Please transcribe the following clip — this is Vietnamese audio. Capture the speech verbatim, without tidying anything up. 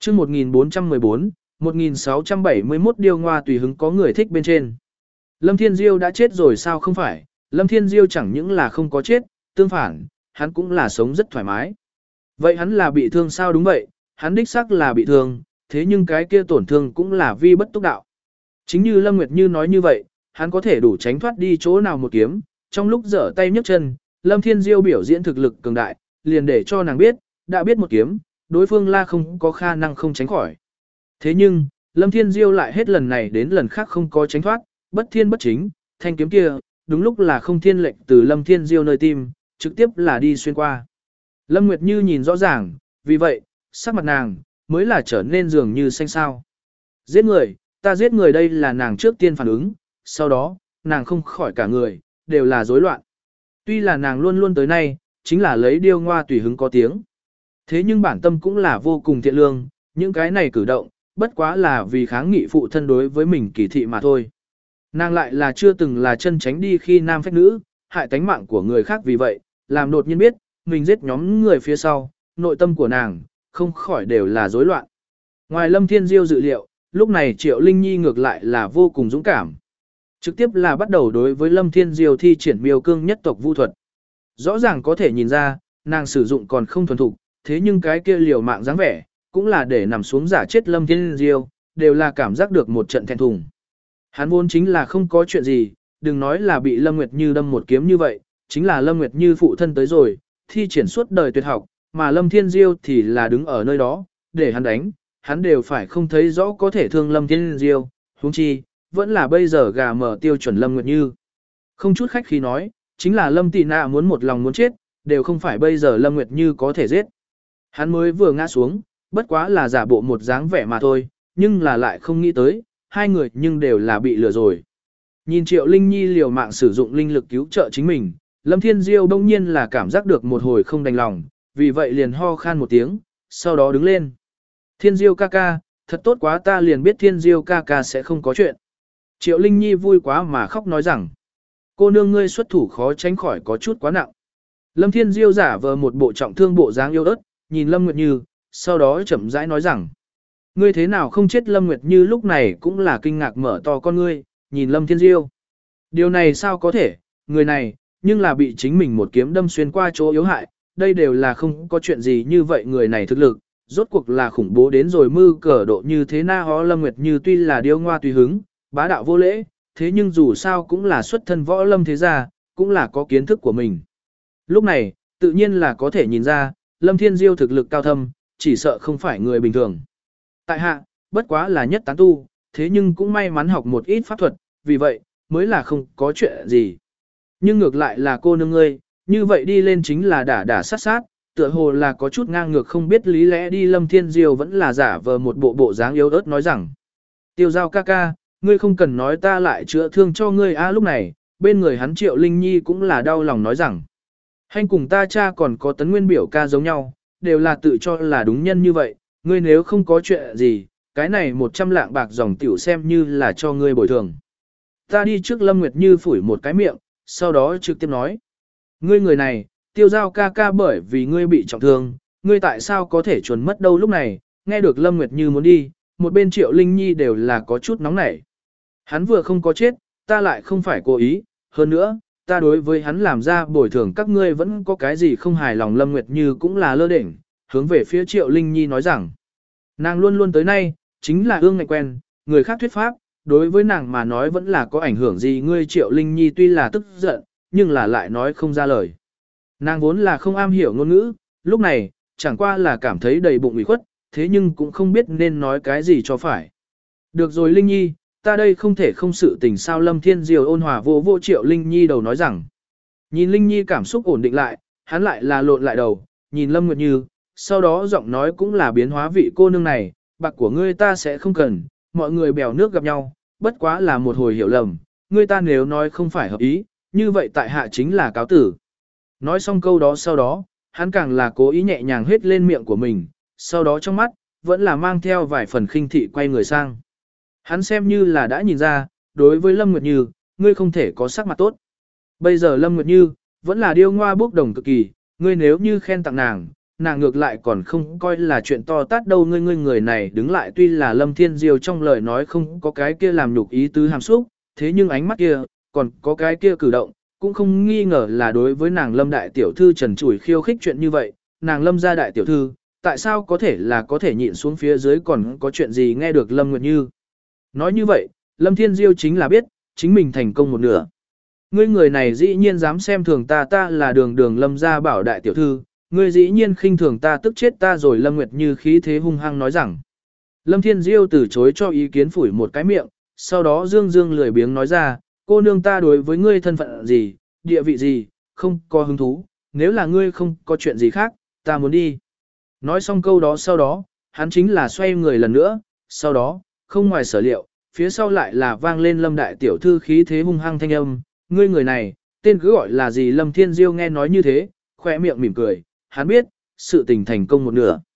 chương một nghìn bốn trăm mười bốn, một nghìn sáu trăm bảy mươi mốt điêu ngoa tùy hứng có người thích bên trên. Lâm Thiên Diêu đã chết rồi sao không phải, Lâm Thiên Diêu chẳng những là không có chết, tương phản, hắn cũng là sống rất thoải mái. Vậy hắn là bị thương sao? Đúng vậy, hắn đích xác là bị thương, thế nhưng cái kia tổn thương cũng là vi bất túc đạo. Chính như Lâm Nguyệt Như nói như vậy, hắn có thể đủ tránh thoát đi chỗ nào một kiếm, trong lúc giở tay nhấc chân, Lâm Thiên Diêu biểu diễn thực lực cường đại, liền để cho nàng biết, đã biết một kiếm, đối phương la không có khả năng không tránh khỏi. Thế nhưng, Lâm Thiên Diêu lại hết lần này đến lần khác không có tránh thoát, bất thiên bất chính, thanh kiếm kia, đúng lúc là không thiên lệnh từ Lâm Thiên Diêu nơi tim, trực tiếp là đi xuyên qua. Lâm Nguyệt Như nhìn rõ ràng, vì vậy, sắc mặt nàng, mới là trở nên dường như xanh xao. Giết người, ta giết người đây là nàng trước tiên phản ứng, sau đó, nàng không khỏi cả người, đều là rối loạn. Tuy là nàng luôn luôn tới nay, chính là lấy điêu ngoa tùy hứng có tiếng. Thế nhưng bản tâm cũng là vô cùng thiện lương, những cái này cử động, bất quá là vì kháng nghị phụ thân đối với mình kỳ thị mà thôi. Nàng lại là chưa từng là chân tránh đi khi nam phách nữ, hại tánh mạng của người khác vì vậy, làm đột nhiên biết, mình giết nhóm người phía sau, nội tâm của nàng, không khỏi đều là rối loạn. Ngoài Lâm Thiên Diêu dự liệu, lúc này Triệu Linh Nhi ngược lại là vô cùng dũng cảm. Trực tiếp là bắt đầu đối với Lâm Thiên Diêu thi triển miêu cương nhất tộc vu thuật. Rõ ràng có thể nhìn ra, nàng sử dụng còn không thuần thục, thế nhưng cái kia liều mạng dáng vẻ, cũng là để nằm xuống giả chết Lâm Thiên Diêu, đều là cảm giác được một trận thẹn thùng. Hắn vốn chính là không có chuyện gì, đừng nói là bị Lâm Nguyệt Như đâm một kiếm như vậy, chính là Lâm Nguyệt Như phụ thân tới rồi, thi triển suốt đời tuyệt học, mà Lâm Thiên Diêu thì là đứng ở nơi đó, để hắn đánh, hắn đều phải không thấy rõ có thể thương Lâm Thiên Diêu, huống chi, vẫn là bây giờ gà mở tiêu chuẩn Lâm Nguyệt Như. Không chút khách khí nói, chính là Lâm Tị Nạ muốn một lòng muốn chết, đều không phải bây giờ Lâm Nguyệt Như có thể giết. Hắn mới vừa ngã xuống, bất quá là giả bộ một dáng vẻ mà thôi, nhưng là lại không nghĩ tới, hai người nhưng đều là bị lừa rồi. Nhìn Triệu Linh Nhi liều mạng sử dụng linh lực cứu trợ chính mình, Lâm Thiên Diêu bỗng nhiên là cảm giác được một hồi không đành lòng, vì vậy liền ho khan một tiếng, sau đó đứng lên. Thiên Diêu ca ca, thật tốt quá, ta liền biết Thiên Diêu ca ca sẽ không có chuyện. Triệu Linh Nhi vui quá mà khóc nói rằng, cô nương ngươi xuất thủ khó tránh khỏi có chút quá nặng. Lâm Thiên Diêu giả vờ một bộ trọng thương bộ dáng yêu ớt, nhìn Lâm Nguyệt Như, sau đó chậm rãi nói rằng, ngươi thế nào không chết? Lâm Nguyệt Như lúc này cũng là kinh ngạc mở to con ngươi, nhìn Lâm Thiên Diêu. Điều này sao có thể, người này, nhưng là bị chính mình một kiếm đâm xuyên qua chỗ yếu hại, đây đều là không có chuyện gì như vậy. Người này thực lực, rốt cuộc là khủng bố đến rồi mư cờ độ như thế na hó. Lâm Nguyệt Như tuy là điêu ngoa tùy hứng, bá đạo vô lễ, thế nhưng dù sao cũng là xuất thân võ lâm thế gia, cũng là có kiến thức của mình. Lúc này, tự nhiên là có thể nhìn ra, Lâm Thiên Diêu thực lực cao thâm, chỉ sợ không phải người bình thường. Tại hạ, bất quá là nhất tán tu, thế nhưng cũng may mắn học một ít pháp thuật, vì vậy, mới là không có chuyện gì. Nhưng ngược lại là cô nương ngươi, như vậy đi lên chính là đả đả sát sát, tựa hồ là có chút ngang ngược không biết lý lẽ đi. Lâm Thiên Diêu vẫn là giả vờ một bộ bộ dáng yếu ớt nói rằng, Tiêu Giao ca ca, ngươi không cần nói, ta lại chữa thương cho ngươi. A lúc này, bên người hắn Triệu Linh Nhi cũng là đau lòng nói rằng, Hành cùng ta cha còn có Tấn Nguyên biểu ca giống nhau, đều là tự cho là đúng nhân như vậy, ngươi nếu không có chuyện gì, cái này một trăm lạng bạc dòng tiểu xem như là cho ngươi bồi thường. Ta đi trước. Lâm Nguyệt Như phủi một cái miệng, sau đó trực tiếp nói, ngươi người này, Tiêu Giao ca ca bởi vì ngươi bị trọng thương, ngươi tại sao có thể chuẩn mất đâu. Lúc này, nghe được Lâm Nguyệt Như muốn đi, một bên Triệu Linh Nhi đều là có chút nóng nảy. Hắn vừa không có chết, ta lại không phải cố ý, hơn nữa, ta đối với hắn làm ra bồi thường các ngươi vẫn có cái gì không hài lòng. Lâm Nguyệt Như cũng là lơ đỉnh, hướng về phía Triệu Linh Nhi nói rằng, nàng luôn luôn tới nay, chính là ương ngạnh quen, người khác thuyết pháp, đối với nàng mà nói vẫn là có ảnh hưởng gì. Ngươi Triệu Linh Nhi tuy là tức giận, nhưng là lại nói không ra lời. Nàng vốn là không am hiểu ngôn ngữ, lúc này, chẳng qua là cảm thấy đầy bụng ủy khuất, thế nhưng cũng không biết nên nói cái gì cho phải. Được rồi Linh Nhi, ta đây không thể không sự tình sao. Lâm Thiên Diêu ôn hòa vô vô Triệu Linh Nhi đầu nói rằng, nhìn Linh Nhi cảm xúc ổn định lại, hắn lại là lộn lại đầu, nhìn Lâm Nguyệt Như, sau đó giọng nói cũng là biến hóa, vị cô nương này, bạc của ngươi ta sẽ không cần, mọi người bèo nước gặp nhau, bất quá là một hồi hiểu lầm, ngươi ta nếu nói không phải hợp ý, như vậy tại hạ chính là cáo tử. Nói xong câu đó sau đó, hắn càng là cố ý nhẹ nhàng hết lên miệng của mình, sau đó trong mắt, vẫn là mang theo vài phần khinh thị quay người sang. Hắn xem như là đã nhìn ra, đối với Lâm Nguyệt Như, ngươi không thể có sắc mặt tốt. Bây giờ Lâm Nguyệt Như, vẫn là điêu ngoa bốc đồng cực kỳ, ngươi nếu như khen tặng nàng, nàng ngược lại còn không coi là chuyện to tát đâu. Ngươi ngươi người này đứng lại tuy là Lâm Thiên Diêu trong lời nói không có cái kia làm nhục ý tứ hàm xúc, thế nhưng ánh mắt kia, còn có cái kia cử động, cũng không nghi ngờ là đối với nàng Lâm đại tiểu thư trần trụi khiêu khích chuyện như vậy, nàng Lâm gia đại tiểu thư, tại sao có thể là có thể nhịn xuống phía dưới còn có chuyện gì nghe được Lâm Nguyệt Như. Nói như vậy, Lâm Thiên Diêu chính là biết, chính mình thành công một nửa. Ngươi người này dĩ nhiên dám xem thường ta, ta là đường đường Lâm gia bảo đại tiểu thư, ngươi dĩ nhiên khinh thường ta tức chết ta rồi. Lâm Nguyệt Như khí thế hung hăng nói rằng. Lâm Thiên Diêu từ chối cho ý kiến phủi một cái miệng, sau đó dương dương lười biếng nói ra, cô nương ta đối với ngươi thân phận gì, địa vị gì, không có hứng thú, nếu là ngươi không có chuyện gì khác, ta muốn đi. Nói xong câu đó sau đó, hắn chính là xoay người lần nữa, sau đó, không ngoài sở liệu, phía sau lại là vang lên Lâm đại tiểu thư khí thế hung hăng thanh âm, ngươi người này, tên cứ gọi là gì. Lâm Thiên Diêu nghe nói như thế, khoe miệng mỉm cười, hắn biết, sự tình thành công một nửa.